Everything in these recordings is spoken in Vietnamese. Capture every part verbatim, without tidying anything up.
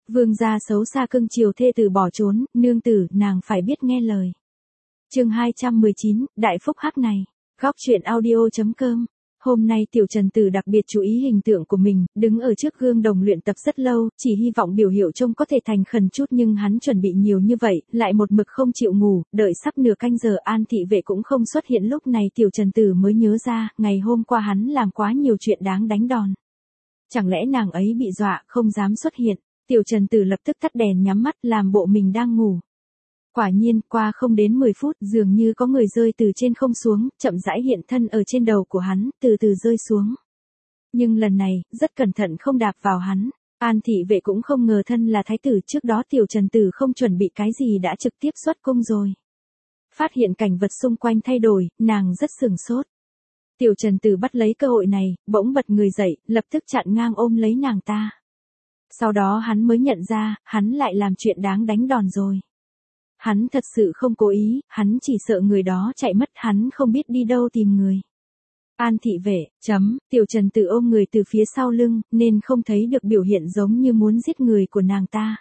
Vương gia xấu xa cưng chiều thê tử bỏ trốn, nương tử, nàng phải biết nghe lời. Chương hai trăm mười chín, đại phúc hắc này. Góc truyện audio chấm com. Hôm nay Tiểu Trần Tử đặc biệt chú ý hình tượng của mình, đứng ở trước gương đồng luyện tập rất lâu, chỉ hy vọng biểu hiệu trông có thể thành khẩn chút, nhưng hắn chuẩn bị nhiều như vậy, lại một mực không chịu ngủ, đợi sắp nửa canh giờ An thị vệ cũng không xuất hiện, lúc này Tiểu Trần Tử mới nhớ ra, ngày hôm qua hắn làm quá nhiều chuyện đáng đánh đòn. Chẳng lẽ nàng ấy bị dọa, không dám xuất hiện. Tiểu Trần Tử lập tức tắt đèn nhắm mắt, làm bộ mình đang ngủ. Quả nhiên, qua không đến mười phút, dường như có người rơi từ trên không xuống, chậm rãi hiện thân ở trên đầu của hắn, từ từ rơi xuống. Nhưng lần này, rất cẩn thận không đạp vào hắn. An thị vệ cũng không ngờ thân là thái tử, trước đó Tiểu Trần Tử không chuẩn bị cái gì đã trực tiếp xuất cung rồi. Phát hiện cảnh vật xung quanh thay đổi, nàng rất sửng sốt. Tiểu Trần Tử bắt lấy cơ hội này, bỗng bật người dậy, lập tức chặn ngang ôm lấy nàng ta. Sau đó hắn mới nhận ra, hắn lại làm chuyện đáng đánh đòn rồi. Hắn thật sự không cố ý, hắn chỉ sợ người đó chạy mất, hắn không biết đi đâu tìm người. An thị vệ, chấm, Tiểu Trần Tử ôm người từ phía sau lưng, nên không thấy được biểu hiện giống như muốn giết người của nàng ta.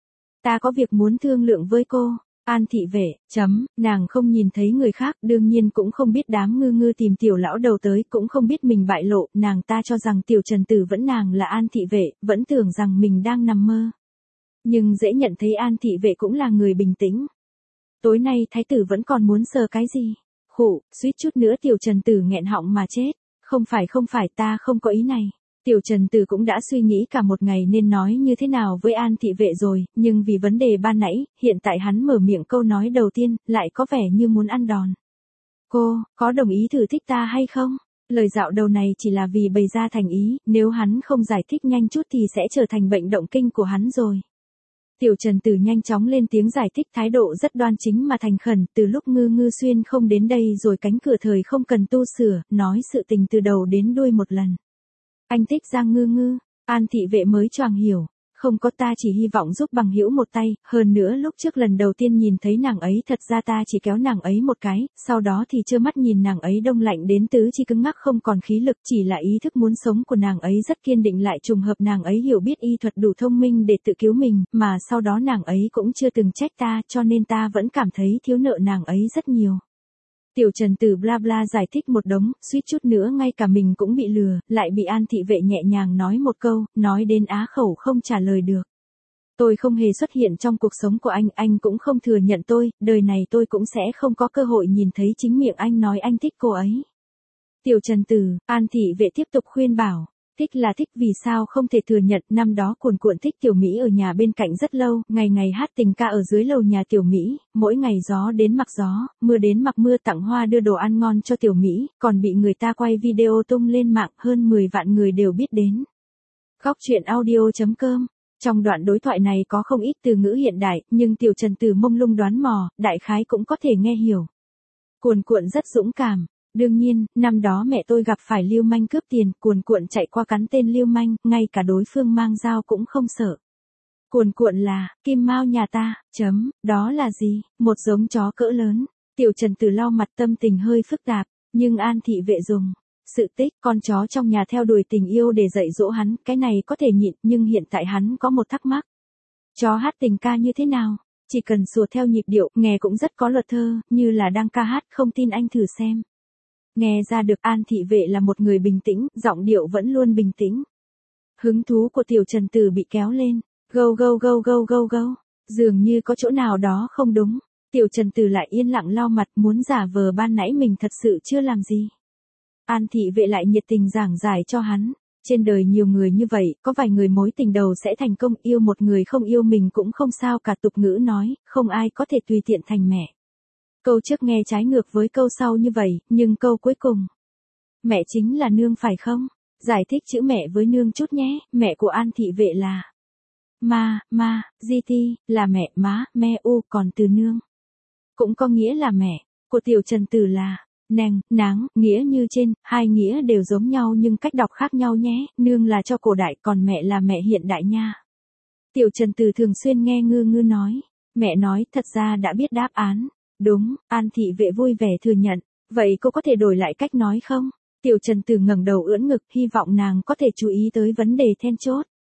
Ta có việc muốn thương lượng với cô. An thị vệ, chấm, nàng không nhìn thấy người khác, đương nhiên cũng không biết đám ngư ngư tìm tiểu lão đầu tới, cũng không biết mình bại lộ, nàng ta cho rằng Tiểu Trần Tử vẫn nàng là An thị vệ, vẫn tưởng rằng mình đang nằm mơ. Nhưng dễ nhận thấy An thị vệ cũng là người bình tĩnh. Tối nay thái tử vẫn còn muốn sờ cái gì? Khụ, suýt chút nữa Tiểu Trần Tử nghẹn họng mà chết. Không phải không phải, ta không có ý này. Tiểu Trần Tử cũng đã suy nghĩ cả một ngày nên nói như thế nào với An thị vệ rồi, nhưng vì vấn đề ban nãy, hiện tại hắn mở miệng câu nói đầu tiên, lại có vẻ như muốn ăn đòn. Cô, có đồng ý thử thích ta hay không? Lời dạo đầu này chỉ là vì bày ra thành ý, nếu hắn không giải thích nhanh chút thì sẽ trở thành bệnh động kinh của hắn rồi. Tiểu Trần Tử nhanh chóng lên tiếng giải thích, thái độ rất đoan chính mà thành khẩn, từ lúc Ngư Ngư Xuyên không đến đây rồi cánh cửa thời không cần tu sửa, nói sự tình từ đầu đến đuôi một lần. Anh thích Giang Ngư Ngư, An thị vệ mới choàng hiểu, không có, ta chỉ hy vọng giúp bằng hữu một tay, hơn nữa lúc trước lần đầu tiên nhìn thấy nàng ấy thật ra ta chỉ kéo nàng ấy một cái, sau đó thì trơ mắt nhìn nàng ấy đông lạnh đến tứ chi cứng ngắc không còn khí lực, chỉ là ý thức muốn sống của nàng ấy rất kiên định, lại trùng hợp nàng ấy hiểu biết y thuật đủ thông minh để tự cứu mình, mà sau đó nàng ấy cũng chưa từng trách ta, cho nên ta vẫn cảm thấy thiếu nợ nàng ấy rất nhiều. Tiểu Trần Tử bla bla giải thích một đống, suýt chút nữa ngay cả mình cũng bị lừa, lại bị An thị vệ nhẹ nhàng nói một câu, nói đến á khẩu không trả lời được. Tôi không hề xuất hiện trong cuộc sống của anh, anh cũng không thừa nhận tôi, đời này tôi cũng sẽ không có cơ hội nhìn thấy chính miệng anh nói anh thích cô ấy. Tiểu Trần Tử, An thị vệ tiếp tục khuyên bảo. Thích là thích, vì sao không thể thừa nhận, năm đó Cuồn Cuộn thích Tiểu Mỹ ở nhà bên cạnh rất lâu, ngày ngày hát tình ca ở dưới lầu nhà Tiểu Mỹ, mỗi ngày gió đến mặc gió, mưa đến mặc mưa, tặng hoa đưa đồ ăn ngon cho Tiểu Mỹ, còn bị người ta quay video tung lên mạng, hơn mười vạn người đều biết đến. Góc truyện audio chấm com. Trong đoạn đối thoại này có không ít từ ngữ hiện đại, nhưng Tiểu Trần Tử mông lung đoán mò, đại khái cũng có thể nghe hiểu. Cuồn Cuộn rất dũng cảm. Đương nhiên, năm đó mẹ tôi gặp phải lưu manh cướp tiền, Cuồn Cuộn chạy qua cắn tên lưu manh, ngay cả đối phương mang dao cũng không sợ. Cuồn Cuộn là, Kim Mao nhà ta, chấm, đó là gì, một giống chó cỡ lớn. Tiểu Trần Tử lau mặt, tâm tình hơi phức tạp, nhưng An thị vệ dùng sự tích con chó trong nhà theo đuổi tình yêu để dạy dỗ hắn, cái này có thể nhịn, nhưng hiện tại hắn có một thắc mắc. Chó hát tình ca như thế nào? Chỉ cần sủa theo nhịp điệu, nghe cũng rất có luật thơ, như là đang ca hát, không tin anh thử xem. Nghe ra được An thị vệ là một người bình tĩnh, giọng điệu vẫn luôn bình tĩnh. Hứng thú của Tiểu Trần Tử bị kéo lên, gâu gâu gâu gâu gâu gâu, dường như có chỗ nào đó không đúng. Tiểu Trần Tử lại yên lặng lau mặt, muốn giả vờ ban nãy mình thật sự chưa làm gì. An thị vệ lại nhiệt tình giảng giải cho hắn. Trên đời nhiều người như vậy, có vài người mối tình đầu sẽ thành công, yêu một người không yêu mình cũng không sao cả, tục ngữ nói, không ai có thể tùy tiện thành mẹ. Câu trước nghe trái ngược với câu sau như vậy, nhưng câu cuối cùng. Mẹ chính là nương phải không? Giải thích chữ mẹ với nương chút nhé, mẹ của An thị vệ là ma, ma, di ti, là mẹ, má, me u, còn từ nương cũng có nghĩa là mẹ, của Tiểu Trần Tử là nèng, náng, nghĩa như trên, hai nghĩa đều giống nhau nhưng cách đọc khác nhau nhé, nương là cho cổ đại, còn mẹ là mẹ hiện đại nha. Tiểu Trần Tử thường xuyên nghe Ngư Ngư nói, mẹ nói, thật ra đã biết đáp án. Đúng, An thị vệ vui vẻ thừa nhận, vậy cô có thể đổi lại cách nói không? Tiểu Trần Tử ngẩng đầu ưỡn ngực, hy vọng nàng có thể chú ý tới vấn đề then chốt.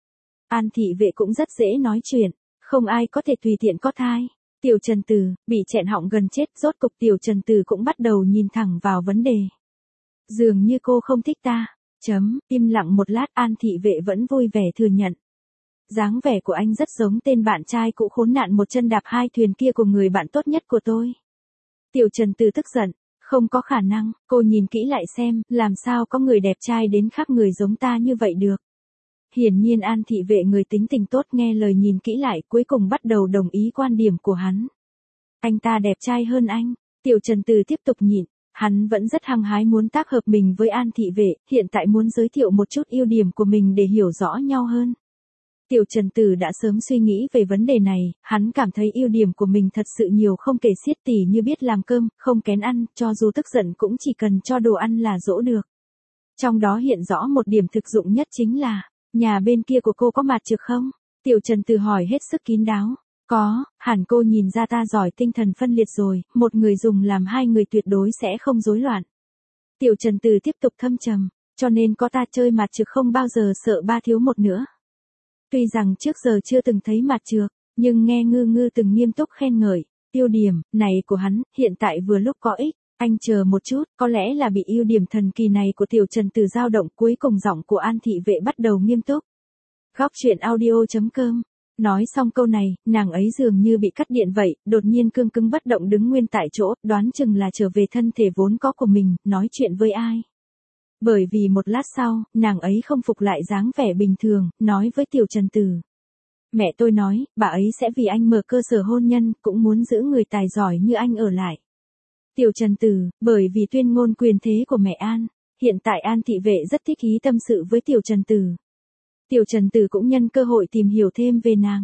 An thị vệ cũng rất dễ nói chuyện, không ai có thể tùy tiện có thai. Tiểu Trần Tử, bị chẹn họng gần chết, rốt cục Tiểu Trần Tử cũng bắt đầu nhìn thẳng vào vấn đề. Dường như cô không thích ta. Chấm, im lặng một lát, An thị vệ vẫn vui vẻ thừa nhận. Dáng vẻ của anh rất giống tên bạn trai cũ khốn nạn một chân đạp hai thuyền kia của người bạn tốt nhất của tôi. Tiểu Trần Tử tức giận, không có khả năng, cô nhìn kỹ lại xem, làm sao có người đẹp trai đến khác người giống ta như vậy được. Hiển nhiên An thị vệ người tính tình tốt nghe lời nhìn kỹ lại cuối cùng bắt đầu đồng ý quan điểm của hắn. Anh ta đẹp trai hơn anh. Tiểu Trần Tử tiếp tục nhịn, hắn vẫn rất hăng hái muốn tác hợp mình với An thị vệ, hiện tại muốn giới thiệu một chút ưu điểm của mình để hiểu rõ nhau hơn. Tiểu Trần Tử đã sớm suy nghĩ về vấn đề này, hắn cảm thấy ưu điểm của mình thật sự nhiều không kể xiết, tỉ như biết làm cơm, không kén ăn, cho dù tức giận cũng chỉ cần cho đồ ăn là dỗ được. Trong đó hiện rõ một điểm thực dụng nhất chính là, nhà bên kia của cô có mạt trực không? Tiểu Trần Tử hỏi hết sức kín đáo. Có, hẳn cô nhìn ra ta giỏi tinh thần phân liệt rồi, một người dùng làm hai người tuyệt đối sẽ không rối loạn. Tiểu Trần Tử tiếp tục thâm trầm, cho nên có ta chơi mạt trực không bao giờ sợ ba thiếu một nữa. Tuy rằng trước giờ chưa từng thấy mạt trược, nhưng nghe Ngư Ngư từng nghiêm túc khen ngợi, ưu điểm này của hắn, hiện tại vừa lúc có ích, anh chờ một chút, có lẽ là bị ưu điểm thần kỳ này của Tiểu Trần Tử dao động, cuối cùng giọng của An thị vệ bắt đầu nghiêm túc. Góc truyện audio chấm com. Nói xong câu này, nàng ấy dường như bị cắt điện vậy, đột nhiên cương cứng bất động đứng nguyên tại chỗ, đoán chừng là trở về thân thể vốn có của mình, nói chuyện với ai. Bởi vì một lát sau, nàng ấy không phục lại dáng vẻ bình thường, nói với Tiểu Trần Tử. Mẹ tôi nói, bà ấy sẽ vì anh mở cơ sở hôn nhân, cũng muốn giữ người tài giỏi như anh ở lại. Tiểu Trần Tử, bởi vì tuyên ngôn quyền thế của mẹ An, hiện tại An thị vệ rất thích ý tâm sự với Tiểu Trần Tử. Tiểu Trần Tử cũng nhân cơ hội tìm hiểu thêm về nàng.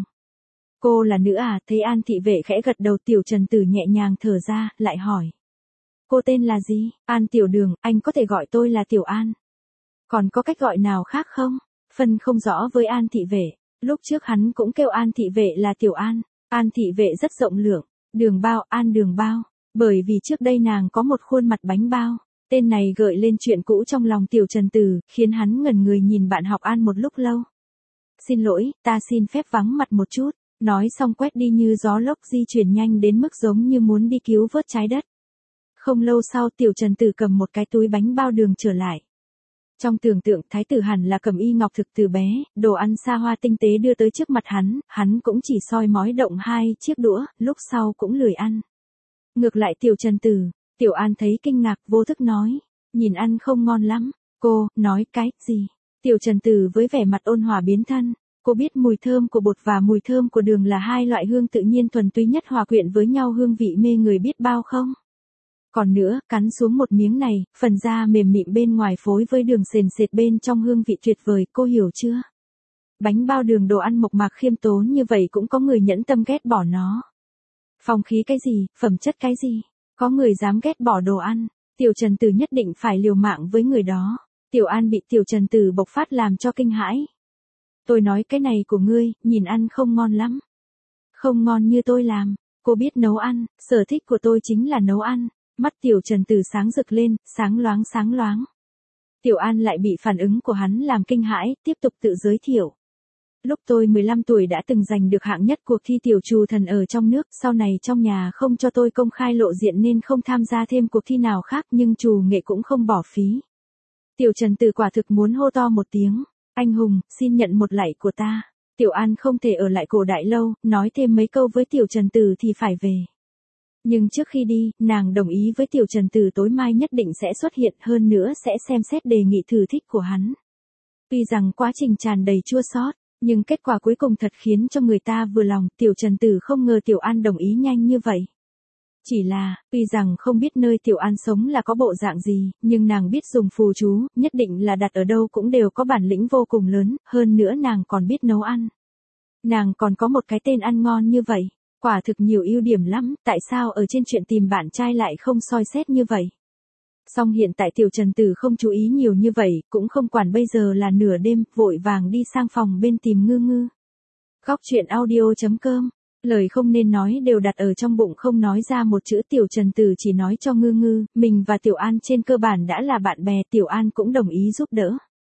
Cô là nữ à? Thấy An thị vệ khẽ gật đầu, Tiểu Trần Tử nhẹ nhàng thở ra, lại hỏi. Cô tên là gì? An Tiểu Đường, anh có thể gọi tôi là Tiểu An. Còn có cách gọi nào khác không? Phân không rõ với An thị vệ. Lúc trước hắn cũng kêu An thị vệ là Tiểu An. An thị vệ rất rộng lượng. Đường bao, An Đường bao. Bởi vì trước đây nàng có một khuôn mặt bánh bao. Tên này gợi lên chuyện cũ trong lòng Tiểu Trần Tử, khiến hắn ngẩn người nhìn bạn học An một lúc lâu. Xin lỗi, ta xin phép vắng mặt một chút. Nói xong quét đi như gió lốc, di chuyển nhanh đến mức giống như muốn đi cứu vớt trái đất. Không lâu sau, Tiểu Trần Tử cầm một cái túi bánh bao đường trở lại. Trong tưởng tượng, thái tử hẳn là cầm y ngọc thực từ bé, đồ ăn xa hoa tinh tế đưa tới trước mặt hắn, hắn cũng chỉ soi mói động hai chiếc đũa, lúc sau cũng lười ăn. Ngược lại Tiểu Trần Tử, Tiểu An thấy kinh ngạc, vô thức nói, nhìn ăn không ngon lắm. Cô, nói cái gì? Tiểu Trần Tử với vẻ mặt ôn hòa biến thân, cô biết mùi thơm của bột và mùi thơm của đường là hai loại hương tự nhiên thuần túy nhất hòa quyện với nhau, hương vị mê người biết bao không? Còn nữa, cắn xuống một miếng này, phần da mềm mịn bên ngoài phối với đường sền sệt bên trong, hương vị tuyệt vời, cô hiểu chưa? Bánh bao đường đồ ăn mộc mạc khiêm tốn như vậy cũng có người nhẫn tâm ghét bỏ nó. Phong khí cái gì, phẩm chất cái gì? Có người dám ghét bỏ đồ ăn, Tiểu Trần Tử nhất định phải liều mạng với người đó. Tiểu An bị Tiểu Trần Tử bộc phát làm cho kinh hãi. Tôi nói cái này của ngươi, nhìn ăn không ngon lắm. Không ngon như tôi làm, cô biết nấu ăn, sở thích của tôi chính là nấu ăn. Mắt Tiểu Trần Tử sáng rực lên, sáng loáng sáng loáng. Tiểu An lại bị phản ứng của hắn làm kinh hãi, tiếp tục tự giới thiệu. Lúc tôi mười lăm tuổi đã từng giành được hạng nhất cuộc thi tiểu trù thần ở trong nước, sau này trong nhà không cho tôi công khai lộ diện nên không tham gia thêm cuộc thi nào khác, nhưng trù nghệ cũng không bỏ phí. Tiểu Trần Tử quả thực muốn hô to một tiếng, anh hùng, xin nhận một lạy của ta. Tiểu An không thể ở lại cổ đại lâu, nói thêm mấy câu với Tiểu Trần Tử thì phải về. Nhưng trước khi đi, nàng đồng ý với Tiểu Trần Tử tối mai nhất định sẽ xuất hiện, hơn nữa sẽ xem xét đề nghị thử thích của hắn. Tuy rằng quá trình tràn đầy chua xót, nhưng kết quả cuối cùng thật khiến cho người ta vừa lòng. Tiểu Trần Tử không ngờ Tiểu An đồng ý nhanh như vậy. Chỉ là, tuy rằng không biết nơi Tiểu An sống là có bộ dạng gì, nhưng nàng biết dùng phù chú, nhất định là đặt ở đâu cũng đều có bản lĩnh vô cùng lớn, hơn nữa nàng còn biết nấu ăn. Nàng còn có một cái tên ăn ngon như vậy. Quả thực nhiều ưu điểm lắm, tại sao ở trên chuyện tìm bạn trai lại không soi xét như vậy? Song hiện tại Tiểu Trần Tử không chú ý nhiều như vậy, cũng không quản bây giờ là nửa đêm, vội vàng đi sang phòng bên tìm Ngư Ngư. Góc truyện audio chấm com. Lời không nên nói đều đặt ở trong bụng, không nói ra một chữ. Tiểu Trần Tử chỉ nói cho Ngư Ngư, mình và Tiểu An trên cơ bản đã là bạn bè, Tiểu An cũng đồng ý giúp đỡ.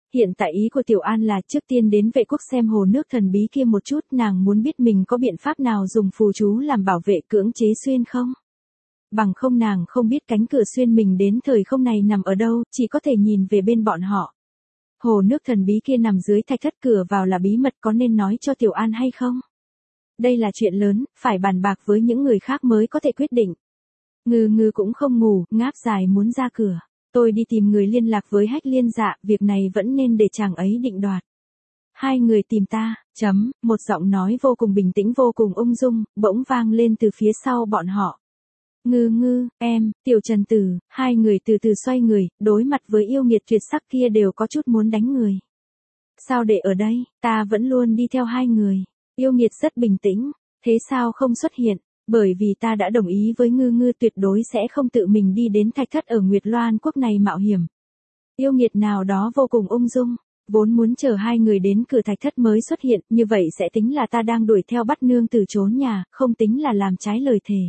Hiện tại ý của Tiểu An là trước tiên đến vệ quốc xem hồ nước thần bí kia một chút, nàng muốn biết mình có biện pháp nào dùng phù chú làm bảo vệ cưỡng chế xuyên không. Bằng không nàng không biết cánh cửa xuyên mình đến thời không này nằm ở đâu, chỉ có thể nhìn về bên bọn họ. Hồ nước thần bí kia nằm dưới thạch thất, cửa vào là bí mật, có nên nói cho Tiểu An hay không? Đây là chuyện lớn, phải bàn bạc với những người khác mới có thể quyết định. Ngư ngư cũng không ngủ, ngáp dài muốn ra cửa. Tôi đi tìm người liên lạc với Hách Liên Dạ, việc này vẫn nên để chàng ấy định đoạt. Hai người tìm ta, chấm, một giọng nói vô cùng bình tĩnh vô cùng ung dung, bỗng vang lên từ phía sau bọn họ. Ngư ngư, em, Tiểu Trần Tử, hai người từ từ xoay người, đối mặt với yêu nghiệt tuyệt sắc kia đều có chút muốn đánh người. Sao để ở đây, ta vẫn luôn đi theo hai người. Yêu nghiệt rất bình tĩnh, thế sao không xuất hiện? Bởi vì ta đã đồng ý với ngư ngư tuyệt đối sẽ không tự mình đi đến thạch thất ở Nguyệt Loan quốc này mạo hiểm. Yêu nghiệt nào đó vô cùng ung dung, vốn muốn chờ hai người đến cửa thạch thất mới xuất hiện, như vậy sẽ tính là ta đang đuổi theo bắt nương tử trốn nhà, không tính là làm trái lời thề.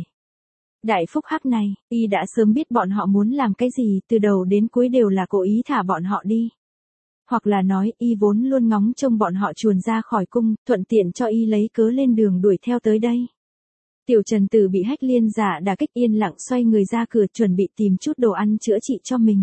Đại phúc hắc này, y đã sớm biết bọn họ muốn làm cái gì, từ đầu đến cuối đều là cố ý thả bọn họ đi. Hoặc là nói, y vốn luôn ngóng trông bọn họ chuồn ra khỏi cung, thuận tiện cho y lấy cớ lên đường đuổi theo tới đây. Tiểu Trần Tử bị Hách Liên Dạ đả kích, yên lặng xoay người ra cửa chuẩn bị tìm chút đồ ăn chữa trị cho mình.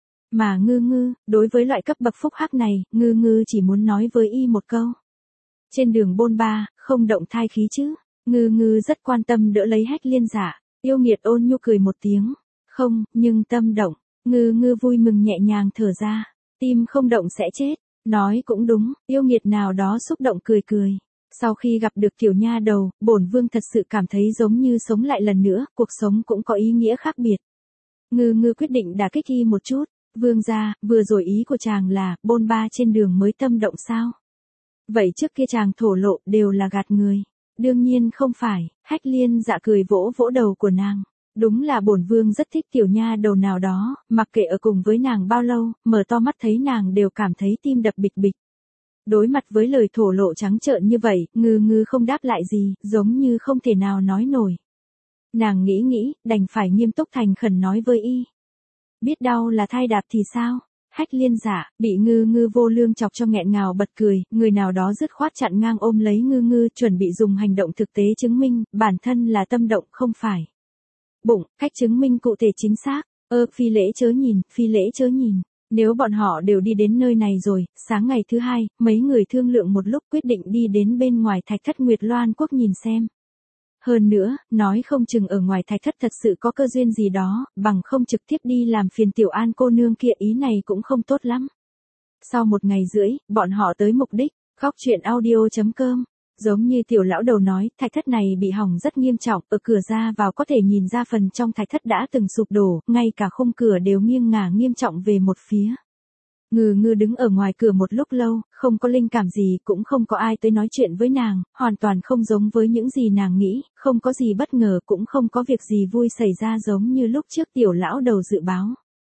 Mà ngư ngư, đối với loại cấp bậc phúc hắc này, ngư ngư chỉ muốn nói với y một câu. Trên đường bôn ba, không động thai khí chứ. Ngư ngư rất quan tâm đỡ lấy Hách Liên Dạ. Yêu nghiệt ôn nhu cười một tiếng. Không, nhưng tâm động. Ngư ngư vui mừng nhẹ nhàng thở ra. Tim không động sẽ chết. Nói cũng đúng, yêu nghiệt nào đó xúc động cười cười. Sau khi gặp được tiểu nha đầu, bổn vương thật sự cảm thấy giống như sống lại lần nữa, cuộc sống cũng có ý nghĩa khác biệt. Ngư ngư quyết định đả kích y một chút. Vương gia, vừa rồi ý của chàng là, bôn ba trên đường mới tâm động sao? Vậy trước kia chàng thổ lộ đều là gạt người. Đương nhiên không phải, Hách Liên Dạ cười vỗ vỗ đầu của nàng. Đúng là bổn vương rất thích tiểu nha đầu nào đó, mặc kệ ở cùng với nàng bao lâu, mở to mắt thấy nàng đều cảm thấy tim đập bịch bịch. Đối mặt với lời thổ lộ trắng trợn như vậy, ngư ngư không đáp lại gì, giống như không thể nào nói nổi. Nàng nghĩ nghĩ, đành phải nghiêm túc thành khẩn nói với y. Biết đau là thai đạp thì sao? Hách Liên Dạ, bị ngư ngư vô lương chọc cho nghẹn ngào bật cười, người nào đó dứt khoát chặn ngang ôm lấy ngư ngư chuẩn bị dùng hành động thực tế chứng minh, bản thân là tâm động không phải. Bụng, cách chứng minh cụ thể chính xác, ơ, phi lễ chớ nhìn, phi lễ chớ nhìn. Nếu bọn họ đều đi đến nơi này rồi, sáng ngày thứ hai, mấy người thương lượng một lúc quyết định đi đến bên ngoài thạch thất Nguyệt Loan quốc nhìn xem. Hơn nữa, nói không chừng ở ngoài thạch thất thật sự có cơ duyên gì đó, bằng không trực tiếp đi làm phiền Tiểu An cô nương kia, ý này cũng không tốt lắm. Sau một ngày rưỡi, bọn họ tới mục đích, góc truyện audio chấm com. Giống như tiểu lão đầu nói, thạch thất này bị hỏng rất nghiêm trọng, ở cửa ra vào có thể nhìn ra phần trong thạch thất đã từng sụp đổ, ngay cả khung cửa đều nghiêng ngả nghiêm trọng về một phía. Ngư ngư đứng ở ngoài cửa một lúc lâu, không có linh cảm gì, cũng không có ai tới nói chuyện với nàng, hoàn toàn không giống với những gì nàng nghĩ, không có gì bất ngờ, cũng không có việc gì vui xảy ra giống như lúc trước tiểu lão đầu dự báo.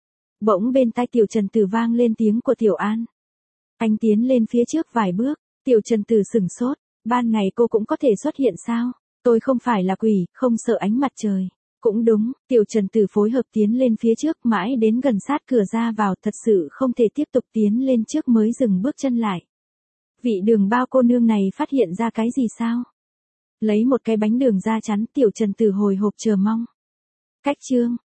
Bỗng bên tai Tiểu Trần Tử vang lên tiếng của Tiểu An. Anh tiến lên phía trước vài bước, Tiểu Trần Tử sửng sốt, ban ngày cô cũng có thể xuất hiện sao? Tôi không phải là quỷ, không sợ ánh mặt trời. Cũng đúng, Tiểu Trần Tử phối hợp tiến lên phía trước mãi đến gần sát cửa ra vào, thật sự không thể tiếp tục tiến lên trước mới dừng bước chân lại. Vị Đường Bao cô nương này phát hiện ra cái gì sao? Lấy một cái bánh đường ra chắn, Tiểu Trần Tử hồi hộp chờ mong. Cách chương